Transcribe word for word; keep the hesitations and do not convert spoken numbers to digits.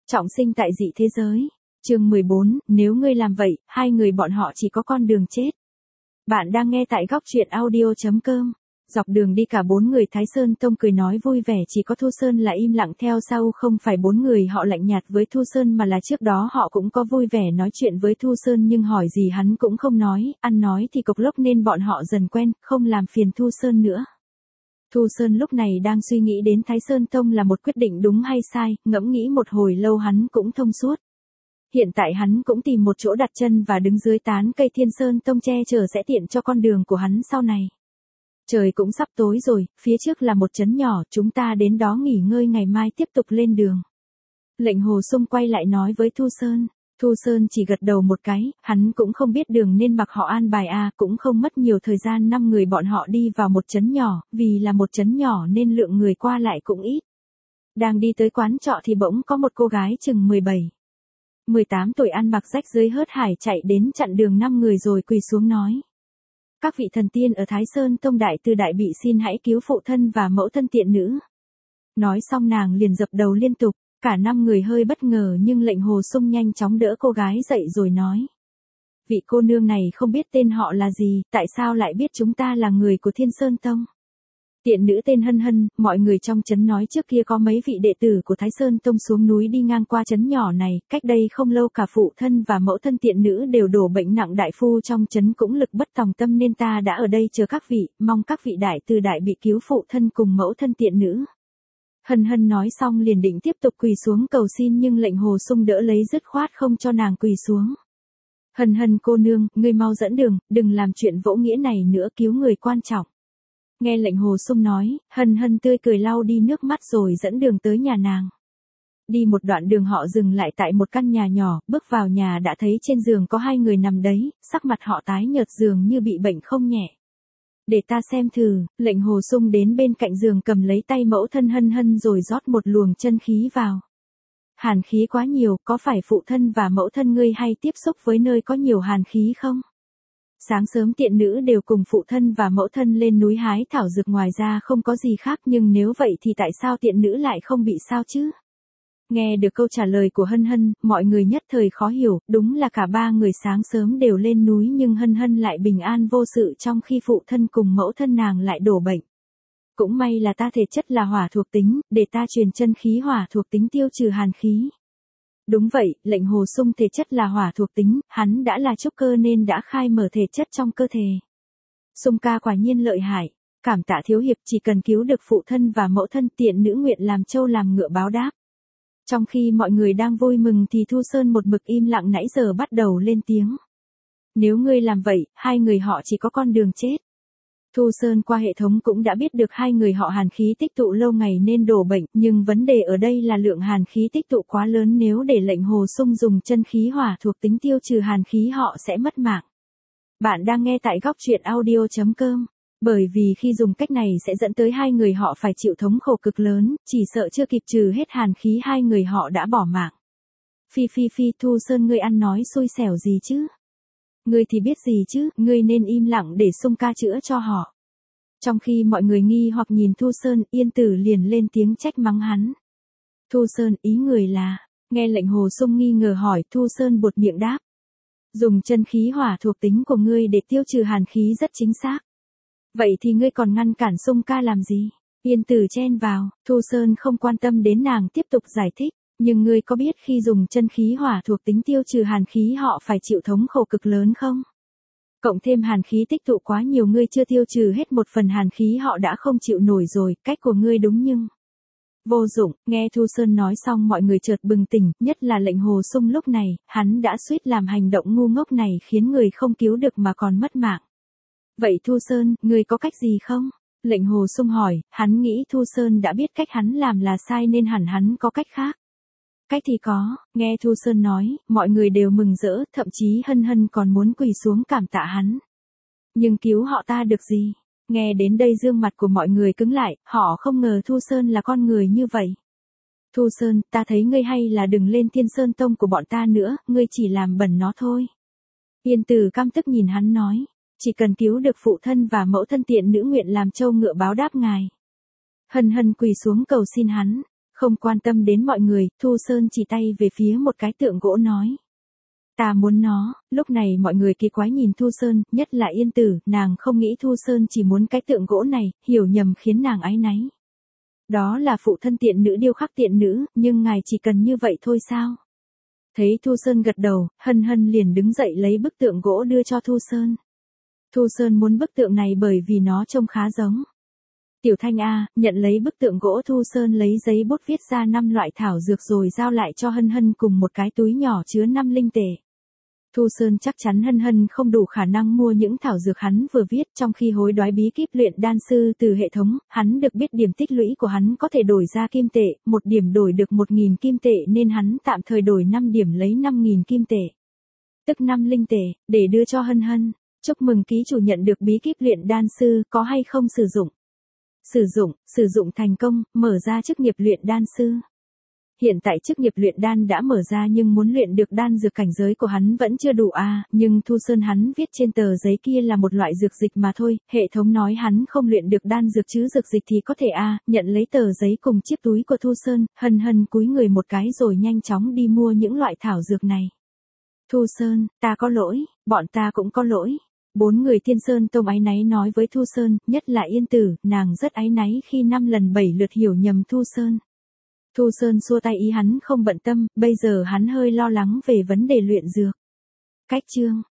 Trọng sinh tại dị thế giới. Chương mười bốn, nếu ngươi làm vậy, hai người bọn họ chỉ có con đường chết. Bạn đang nghe tại góc truyện audio chấm com. Dọc đường đi cả bốn người Thái Sơn Tông cười nói vui vẻ, chỉ có Thu Sơn là im lặng theo sau. Không phải bốn người họ lạnh nhạt với Thu Sơn mà là trước đó họ cũng có vui vẻ nói chuyện với Thu Sơn, nhưng hỏi gì hắn cũng không nói, ăn nói thì cộc lốc nên bọn họ dần quen, không làm phiền Thu Sơn nữa. Thu Sơn lúc này đang suy nghĩ đến Thái Sơn Tông là một quyết định đúng hay sai, ngẫm nghĩ một hồi lâu hắn cũng thông suốt. Hiện tại hắn cũng tìm một chỗ đặt chân và đứng dưới tán cây Thiên Sơn Tông che chở sẽ tiện cho con đường của hắn sau này. Trời cũng sắp tối rồi, phía trước là một trấn nhỏ, chúng ta đến đó nghỉ ngơi ngày mai tiếp tục lên đường. Lệnh Hồ Sung quay lại nói với Thu Sơn. Thu Sơn chỉ gật đầu một cái, hắn cũng không biết đường nên mặc họ an bài à, cũng không mất nhiều thời gian năm người bọn họ đi vào một trấn nhỏ, vì là một trấn nhỏ nên lượng người qua lại cũng ít. Đang đi tới quán trọ thì bỗng có một cô gái chừng mười bảy, mười tám tuổi ăn mặc rách rưới hớt hải chạy đến chặn đường năm người rồi quỳ xuống nói. Các vị thần tiên ở Thái Sơn Tông đại từ đại bị xin hãy cứu phụ thân và mẫu thân tiện nữ. Nói xong nàng liền dập đầu liên tục. Cả năm người hơi bất ngờ nhưng Lệnh Hồ Sung nhanh chóng đỡ cô gái dậy rồi nói. Vị cô nương này không biết tên họ là gì, tại sao lại biết chúng ta là người của Thiên Sơn Tông? Tiện nữ tên Hân Hân, mọi người trong trấn nói trước kia có mấy vị đệ tử của Thái Sơn Tông xuống núi đi ngang qua trấn nhỏ này, cách đây không lâu cả phụ thân và mẫu thân tiện nữ đều đổ bệnh nặng, đại phu trong trấn cũng lực bất tòng tâm nên ta đã ở đây chờ các vị, mong các vị đại từ đại bị cứu phụ thân cùng mẫu thân tiện nữ. Hân Hân nói xong liền định tiếp tục quỳ xuống cầu xin nhưng Lệnh Hồ Sung đỡ lấy dứt khoát không cho nàng quỳ xuống. Hân Hân cô nương, ngươi mau dẫn đường, đừng làm chuyện vỗ nghĩa này nữa, cứu người quan trọng. Nghe Lệnh Hồ Sung nói, Hân Hân tươi cười lau đi nước mắt rồi dẫn đường tới nhà nàng. Đi một đoạn đường họ dừng lại tại một căn nhà nhỏ, bước vào nhà đã thấy trên giường có hai người nằm đấy, sắc mặt họ tái nhợt dường như bị bệnh không nhẹ. Để ta xem thử. Lệnh Hồ Sung đến bên cạnh giường cầm lấy tay mẫu thân Hân Hân rồi rót một luồng chân khí vào. Hàn khí quá nhiều, có phải phụ thân và mẫu thân ngươi hay tiếp xúc với nơi có nhiều hàn khí không? Sáng sớm tiện nữ đều cùng phụ thân và mẫu thân lên núi hái thảo dược, ngoài ra không có gì khác, nhưng nếu vậy thì tại sao tiện nữ lại không bị sao chứ? Nghe được câu trả lời của Hân Hân, mọi người nhất thời khó hiểu, đúng là cả ba người sáng sớm đều lên núi nhưng Hân Hân lại bình an vô sự trong khi phụ thân cùng mẫu thân nàng lại đổ bệnh. Cũng may là ta thể chất là hỏa thuộc tính, để ta truyền chân khí hỏa thuộc tính tiêu trừ hàn khí. Đúng vậy, Lệnh Hồ Sung thể chất là hỏa thuộc tính, hắn đã là trúc cơ nên đã khai mở thể chất trong cơ thể. Sung ca quả nhiên lợi hại, cảm tạ thiếu hiệp, chỉ cần cứu được phụ thân và mẫu thân tiện nữ nguyện làm trâu làm ngựa báo đáp. Trong khi mọi người đang vui mừng thì Thu Sơn một mực im lặng nãy giờ bắt đầu lên tiếng. Nếu ngươi làm vậy, hai người họ chỉ có con đường chết. Thu Sơn qua hệ thống cũng đã biết được hai người họ hàn khí tích tụ lâu ngày nên đổ bệnh, nhưng vấn đề ở đây là lượng hàn khí tích tụ quá lớn, nếu để Lệnh Hồ Sung dùng chân khí hỏa thuộc tính tiêu trừ hàn khí họ sẽ mất mạng. Bạn đang nghe tại góc truyện audio chấm com. Bởi vì khi dùng cách này sẽ dẫn tới hai người họ phải chịu thống khổ cực lớn, chỉ sợ chưa kịp trừ hết hàn khí hai người họ đã bỏ mạng. Phi phi phi, Thu Sơn ngươi ăn nói xui xẻo gì chứ? Ngươi thì biết gì chứ, ngươi nên im lặng để Sung ca chữa cho họ. Trong khi mọi người nghi hoặc nhìn Thu Sơn, Yên Tử liền lên tiếng trách mắng hắn. Thu Sơn, ý người là, nghe Lệnh Hồ Sung nghi ngờ hỏi, Thu Sơn buột miệng đáp. Dùng chân khí hỏa thuộc tính của ngươi để tiêu trừ hàn khí rất chính xác. Vậy thì ngươi còn ngăn cản Sung ca làm gì? Yên Tử chen vào, Thu Sơn không quan tâm đến nàng tiếp tục giải thích. Nhưng ngươi có biết khi dùng chân khí hỏa thuộc tính tiêu trừ hàn khí họ phải chịu thống khổ cực lớn không? Cộng thêm hàn khí tích tụ quá nhiều, ngươi chưa tiêu trừ hết một phần hàn khí họ đã không chịu nổi rồi, cách của ngươi đúng nhưng vô dụng. Nghe Thu Sơn nói xong mọi người chợt bừng tỉnh, nhất là Lệnh Hồ Sung lúc này, hắn đã suýt làm hành động ngu ngốc này khiến người không cứu được mà còn mất mạng. Vậy Thu Sơn, ngươi có cách gì không? Lệnh Hồ Sung hỏi, hắn nghĩ Thu Sơn đã biết cách hắn làm là sai nên hẳn hắn có cách khác. Cách thì có, nghe Thu Sơn nói, mọi người đều mừng rỡ, thậm chí Hân Hân còn muốn quỳ xuống cảm tạ hắn. Nhưng cứu họ ta được gì? Nghe đến đây gương mặt của mọi người cứng lại, họ không ngờ Thu Sơn là con người như vậy. Thu Sơn, ta thấy ngươi hay là đừng lên Thiên Sơn Tông của bọn ta nữa, ngươi chỉ làm bẩn nó thôi. Yên Tử căm tức nhìn hắn nói, chỉ cần cứu được phụ thân và mẫu thân tiện nữ nguyện làm trâu ngựa báo đáp ngài. Hân Hân quỳ xuống cầu xin hắn. Không quan tâm đến mọi người, Thu Sơn chỉ tay về phía một cái tượng gỗ nói. Ta muốn nó. Lúc này mọi người kỳ quái nhìn Thu Sơn, nhất là Yên Tử, nàng không nghĩ Thu Sơn chỉ muốn cái tượng gỗ này, hiểu nhầm khiến nàng áy náy. Đó là phụ thân tiện nữ điêu khắc tiện nữ, nhưng ngài chỉ cần như vậy thôi sao? Thấy Thu Sơn gật đầu, Hân Hân liền đứng dậy lấy bức tượng gỗ đưa cho Thu Sơn. Thu Sơn muốn bức tượng này bởi vì nó trông khá giống. Tiểu Thanh A, nhận lấy bức tượng gỗ, Thu Sơn lấy giấy bút viết ra năm loại thảo dược rồi giao lại cho Hân Hân cùng một cái túi nhỏ chứa năm linh tệ. Thu Sơn chắc chắn Hân Hân không đủ khả năng mua những thảo dược hắn vừa viết, trong khi hối đoái bí kíp luyện đan sư từ hệ thống, hắn được biết điểm tích lũy của hắn có thể đổi ra kim tệ, một điểm đổi được một nghìn kim tệ nên hắn tạm thời đổi năm điểm lấy năm nghìn kim tệ. Tức năm linh tệ, để đưa cho Hân Hân. Chúc mừng ký chủ nhận được bí kíp luyện đan sư, có hay không sử dụng? Sử dụng, sử dụng thành công, mở ra chức nghiệp luyện đan sư. Hiện tại chức nghiệp luyện đan đã mở ra nhưng muốn luyện được đan dược cảnh giới của hắn vẫn chưa đủ a, à, nhưng Thu Sơn hắn viết trên tờ giấy kia là một loại dược dịch mà thôi, hệ thống nói hắn không luyện được đan dược chứ dược dịch thì có thể a, à, nhận lấy tờ giấy cùng chiếc túi của Thu Sơn, Hân Hân cúi người một cái rồi nhanh chóng đi mua những loại thảo dược này. Thu Sơn, ta có lỗi, bọn ta cũng có lỗi. Bốn người Thiên Sơn Tông áy náy nói với Thu Sơn, nhất là Yên Tử, nàng rất áy náy khi năm lần bảy lượt hiểu nhầm Thu Sơn. Thu Sơn xua tay ý hắn không bận tâm, bây giờ hắn hơi lo lắng về vấn đề luyện dược. Cách chương